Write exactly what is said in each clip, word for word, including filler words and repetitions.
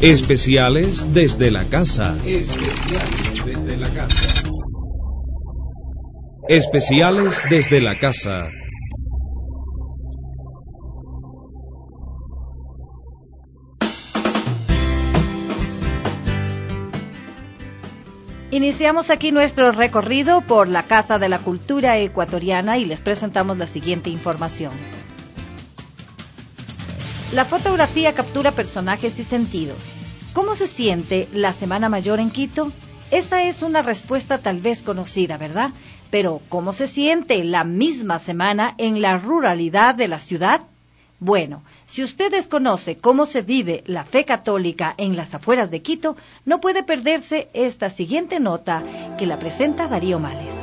Especiales desde la casa. Especiales desde la casa. Especiales desde la casa. Iniciamos aquí nuestro recorrido por la Casa de la Cultura Ecuatoriana y les presentamos la siguiente información. La fotografía captura personajes y sentidos. ¿Cómo se siente la Semana Mayor en Quito? Esa es una respuesta tal vez conocida, ¿verdad? Pero, ¿cómo se siente la misma semana en la ruralidad de la ciudad? Bueno, si usted desconoce cómo se vive la fe católica en las afueras de Quito, no puede perderse esta siguiente nota que la presenta Darío Males.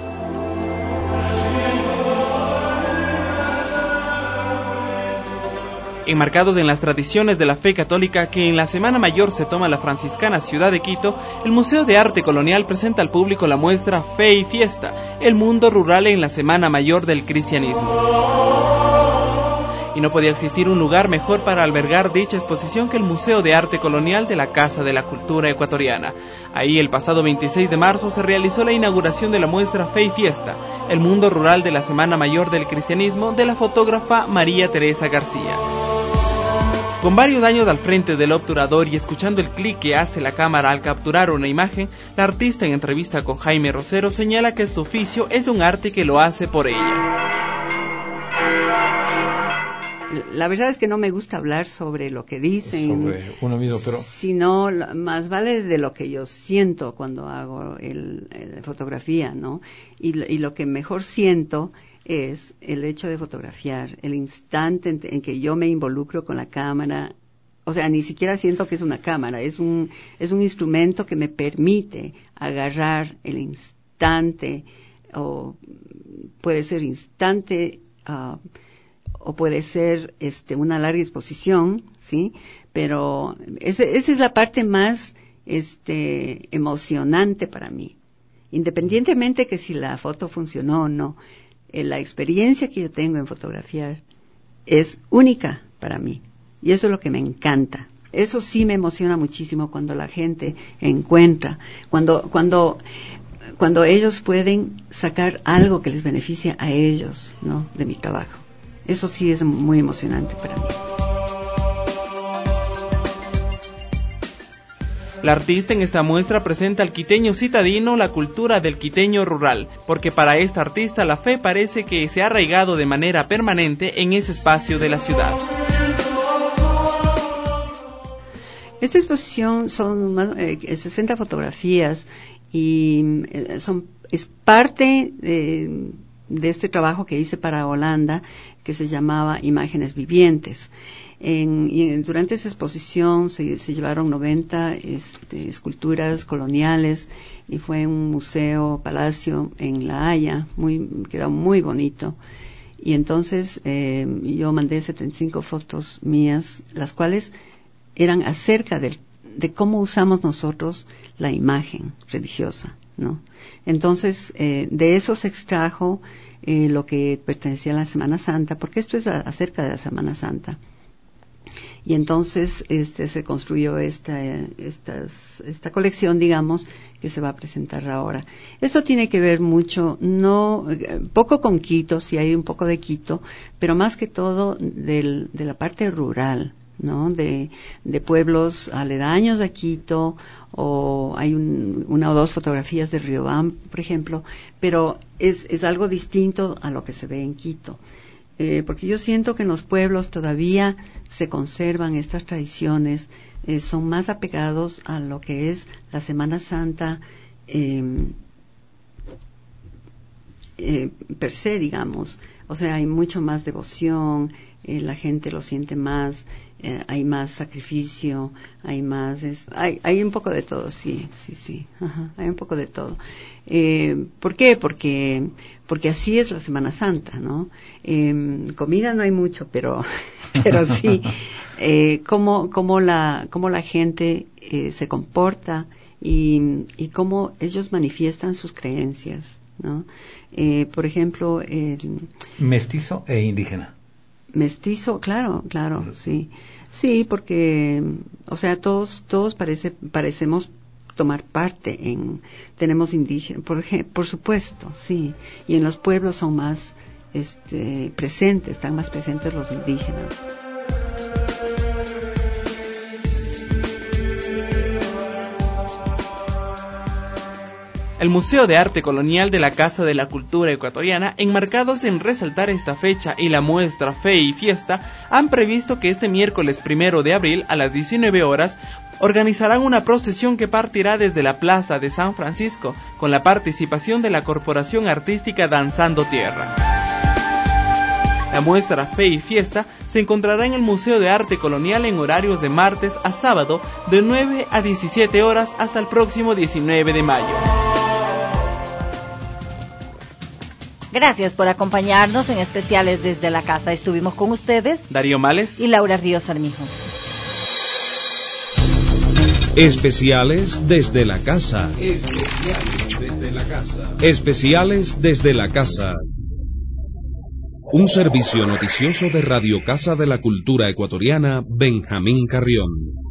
Enmarcados en las tradiciones de la fe católica que en la Semana Mayor se toma la franciscana ciudad de Quito, el Museo de Arte Colonial presenta al público la muestra Fe y Fiesta, el mundo rural en la Semana Mayor del cristianismo. Y no podía existir un lugar mejor para albergar dicha exposición que el Museo de Arte Colonial de la Casa de la Cultura Ecuatoriana. Ahí, el pasado veintiséis de marzo, se realizó la inauguración de la muestra Fe y Fiesta, el mundo rural de la Semana Mayor del cristianismo, de la fotógrafa María Teresa García. Con varios años al frente del obturador y escuchando el clic que hace la cámara al capturar una imagen, la artista, en entrevista con Jaime Rosero, señala que su oficio es un arte que lo hace por ella. La verdad es que no me gusta hablar sobre lo que dicen, sobre uno mismo, pero sino más vale de lo que yo siento cuando hago el, el fotografía, ¿no? Y, y lo que mejor siento es el hecho de fotografiar, el instante en, en que yo me involucro con la cámara. O sea, ni siquiera siento que es una cámara, es un es un instrumento que me permite agarrar el instante, o puede ser instante, uh, o puede ser este una larga exposición, ¿sí? Pero ese, esa es la parte más este emocionante para mí. Independientemente que si la foto funcionó o no, eh, la experiencia que yo tengo en fotografiar es única para mí. Y eso es lo que me encanta. Eso sí me emociona muchísimo cuando la gente encuentra, cuando cuando cuando ellos pueden sacar algo que les beneficie a ellos, ¿no? De mi trabajo. Eso sí es muy emocionante para mí. La artista en esta muestra presenta al quiteño citadino la cultura del quiteño rural, porque para esta artista la fe parece que se ha arraigado de manera permanente en ese espacio de la ciudad. Esta exposición son más, eh, sesenta fotografías y eh, son es parte de, de este trabajo que hice para Holanda, que se llamaba Imágenes Vivientes. En, y durante esa exposición se, se llevaron noventa este, esculturas coloniales y fue un museo, palacio en La Haya, muy, quedó muy bonito. Y entonces eh, yo mandé setenta y cinco fotos mías, las cuales eran acerca de, de cómo usamos nosotros la imagen religiosa, ¿no? Entonces, eh, de eso se extrajo eh, lo que pertenecía a la Semana Santa, porque esto es a, acerca de la Semana Santa. Y entonces este se construyó esta, estas, esta colección, digamos, que se va a presentar ahora. Esto tiene que ver mucho, no, poco con Quito, sí hay un poco de Quito, pero más que todo del, de la parte rural, ¿no? De, de pueblos aledaños a Quito, o hay un, una o dos fotografías de Riobamba, por ejemplo, pero es, es algo distinto a lo que se ve en Quito. Eh, porque yo siento que en los pueblos todavía se conservan estas tradiciones, eh, son más apegados a lo que es la Semana Santa eh, eh, per se, digamos. O sea, hay mucho más devoción, eh, la gente lo siente más, eh, hay más sacrificio, hay más, es, hay, hay un poco de todo, sí, sí, sí, ajá, hay un poco de todo. Eh, ¿Por qué? Porque, porque así es la Semana Santa, ¿no? Eh, comida no hay mucho, pero, pero sí, eh, cómo, cómo la, cómo la gente eh, se comporta y, y cómo ellos manifiestan sus creencias, ¿no? Eh, por ejemplo, el mestizo e indígena. Mestizo, claro, claro, sí. Sí, porque, o sea, todos, todos parece, parecemos tomar parte en, tenemos indígenas, por ejemplo, por supuesto, sí, y en los pueblos son más, este, presentes, están más presentes los indígenas. El Museo de Arte Colonial de la Casa de la Cultura Ecuatoriana, enmarcados en resaltar esta fecha y la muestra Fe y Fiesta, han previsto que este miércoles primero de abril a las diecinueve horas organizarán una procesión que partirá desde la Plaza de San Francisco, con la participación de la Corporación Artística Danzando Tierra. La muestra Fe y Fiesta se encontrará en el Museo de Arte Colonial en horarios de martes a sábado de nueve a diecisiete horas hasta el próximo diecinueve de mayo. Gracias por acompañarnos en Especiales desde la Casa. Estuvimos con ustedes Darío Males y Laura Ríos Armijo. Especiales desde la Casa. Especiales desde la Casa. Especiales desde la Casa. Un servicio noticioso de Radio Casa de la Cultura Ecuatoriana, Benjamín Carrión.